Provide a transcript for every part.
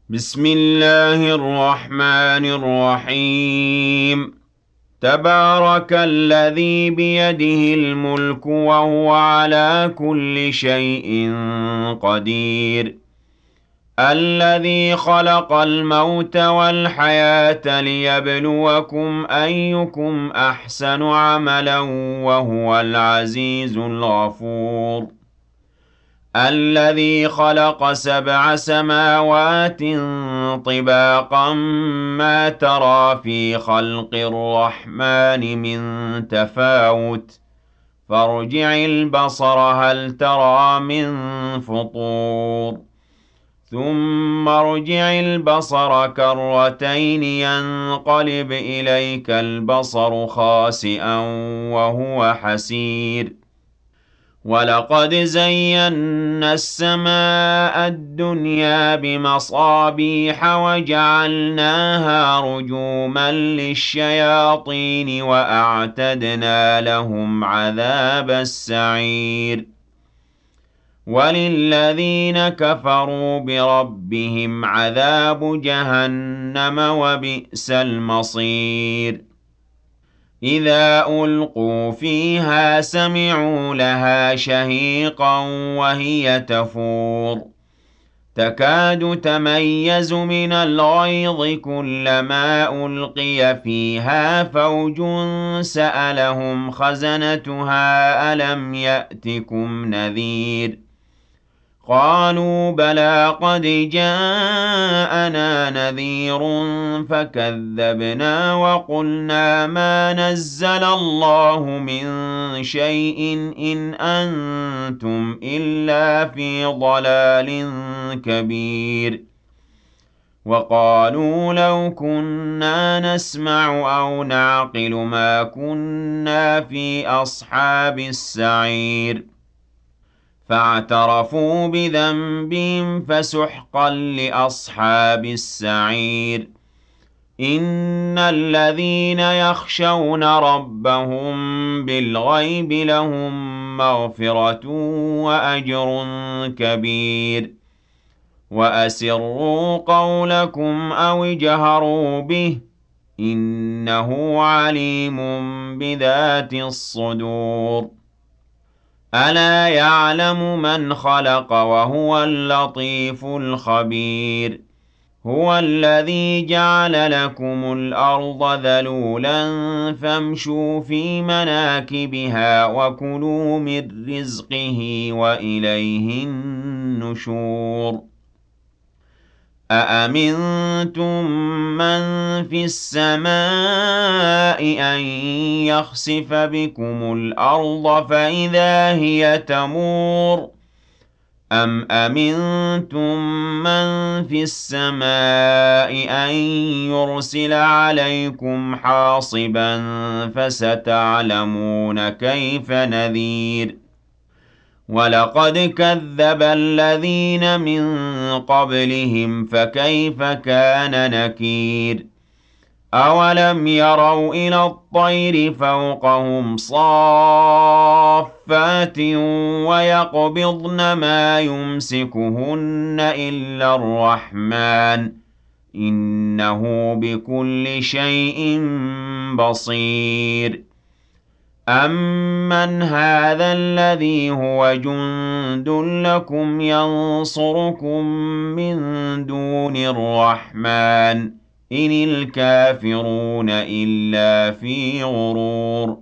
بسم الله الرحمن الرحيم. تبارك الذي بيده الملك وهو على كل شيء قدير. الذي خلق الموت والحياة ليبلوكم أيكم أحسن عملا وهو العزيز الغفور. الذي خلق 7 سماوات طباقا ما ترى في خلق الرحمن من تفاوت فارجع البصر هل ترى من فطور ثم ارجع البصر كرتين ينقلب إليك البصر خاسئا وهو حسير. وَلَقَدْ زَيَّنَّا السَّمَاءَ الدُّنْيَا بِمَصَابِيحَ وَجَعَلْنَاهَا رُجُومًا لِّلشَّيَاطِينِ وَأَعْتَدْنَا لَهُمْ عَذَابَ السَّعِيرِ. وَلِلَّذِينَ كَفَرُوا بِرَبِّهِمْ عَذَابُ جَهَنَّمَ وَبِئْسَ الْمَصِيرُ. إِذَا أُلْقُوا فِيهَا سَمِعُوا لَهَا شَهِيقًا وَهِيَ تَفُورُ تَكَادُ تَمَيَّزُ مِنَ الْغَيْظِ كُلَّمَا أُلْقِيَ فِيهَا فَوْجٌ سَأَلَهُمْ خَزَنَتُهَا أَلَمْ يَأْتِكُمْ نَذِيرٌ قالوا بلى قد جاءنا نذير فكذبنا وقلنا ما نزل الله من شيء إن أنتم إلا في ضلال كبير. وقالوا لو كنا نسمع أو نعقل ما كنا في أصحاب السعير. فاعترفوا بذنبهم فسحقا لأصحاب السعير. إن الذين يخشون ربهم بالغيب لهم مغفرة وأجر كبير. وأسروا قولكم أو اجهروا به إنه عليم بذات الصدور. ألا يعلم من خلق وهو اللطيف الخبير. هو الذي جعل لكم الأرض ذلولا فامشوا في مناكبها وكلوا من رزقه وإليه النشور. أأمنتم من في السماء أن يخسف بكم الأرض فإذا هي تمور أم أمنتم من في السماء أن يرسل عليكم حاصبا فستعلمون كيف نذير. وَلَقَدْ كَذَّبَ الَّذِينَ مِن قَبْلِهِمْ فَكَيْفَ كَانَ نَكِيرِ. أَوَلَمْ يَرَوْا إِلَى الطَّيْرِ فَوْقَهُمْ صَافَّاتٍ وَيَقْبِضْنَ مَا يُمْسِكُهُنَّ إِلَّا الرَّحْمَٰنُ ۚ إِنَّهُ بِكُلِّ شَيْءٍ بَصِيرٌ. أَمَّنْ هَٰذَا الَّذِي هُوَ جُندٌ لَّكُمْ يَنصُرُكُم مِّن دُونِ الرَّحْمَٰنِ ۚ إِنِ الْكَافِرُونَ إِلَّا فِي غُرُورٍ.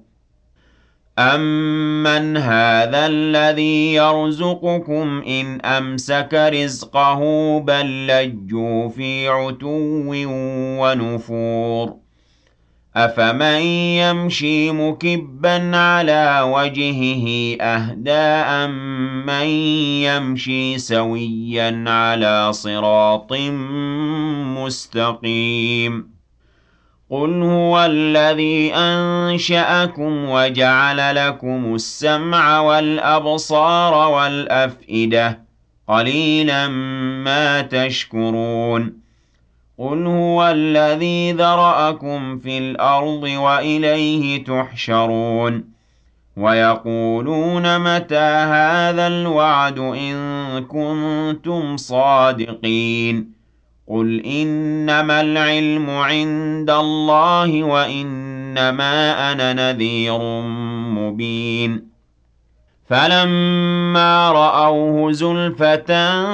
أَمَّنْ هَٰذَا الَّذِي يَرْزُقُكُمْ إِنْ أَمْسَكَ رِزْقَهُ بَل لَّجُّوا فِي عُتُوٍّ وَنُفُورٍ. أَفَمَن يَمْشِي مُكِبًّا عَلَىٰ وَجْهِهِ أَهْدَىٰ أَمَّن يَمْشِي سَوِيًّا عَلَىٰ صِرَاطٍ مُّسْتَقِيمٍ. قُلْ هُوَ الَّذِي أَنشَأَكُمْ وَجَعَلَ لَكُمُ السَّمْعَ وَالْأَبْصَارَ وَالْأَفْئِدَةَ ۖ قَلِيلًا مَّا تَشْكُرُونَ. قُلْ هُوَ الَّذِي ذَرَأَكُمْ فِي الْأَرْضِ وَإِلَيْهِ تُحْشَرُونَ. وَيَقُولُونَ مَتَىٰ هَٰذَا الْوَعْدُ إِن كُنتُمْ صَادِقِينَ قُلْ إِنَّمَا الْعِلْمُ عِندَ اللَّهِ وَإِنَّمَا أَنَا نَذِيرٌ مُّبِينٌ فَلَمَّا رَأَوْهُ زُلْفَةً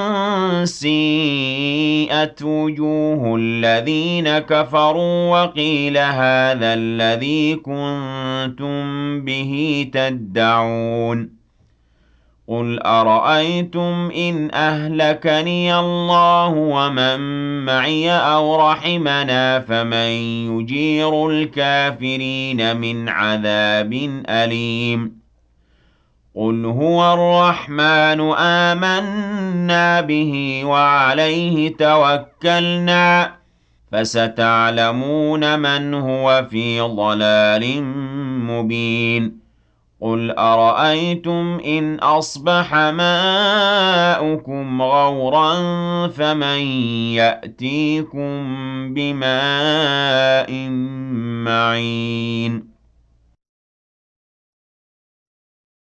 سِيئَتْ وُجُوهُ الَّذِينَ كَفَرُوا وَقِيلَ هَٰذَا الَّذِي كُنتُم بِهِ تَدَّعُونَ قُلْ أَرَأَيْتُمْ إِنْ أَهْلَكَنِيَ اللَّهُ وَمَن مَّعِيَ أَوْ رَحِمَنَا فَمَن يُجِيرُ الْكَافِرِينَ مِنْ عَذَابٍ أَلِيمٍ قُلْ هُوَ الرَّحْمَٰنُ آمَنَّا بِهِ وَعَلَيْهِ تَوَكَّلْنَا ۖ فَسَتَعْلَمُونَ مَنْ هُوَ فِي ضَلَالٍ مُّبِينٍ قُلْ أَرَأَيْتُمْ إِنْ أَصْبَحَ مَاؤُكُمْ غَوْرًا فَمَن يَأْتِيكُم بِمَاءٍ مَّعِينٍ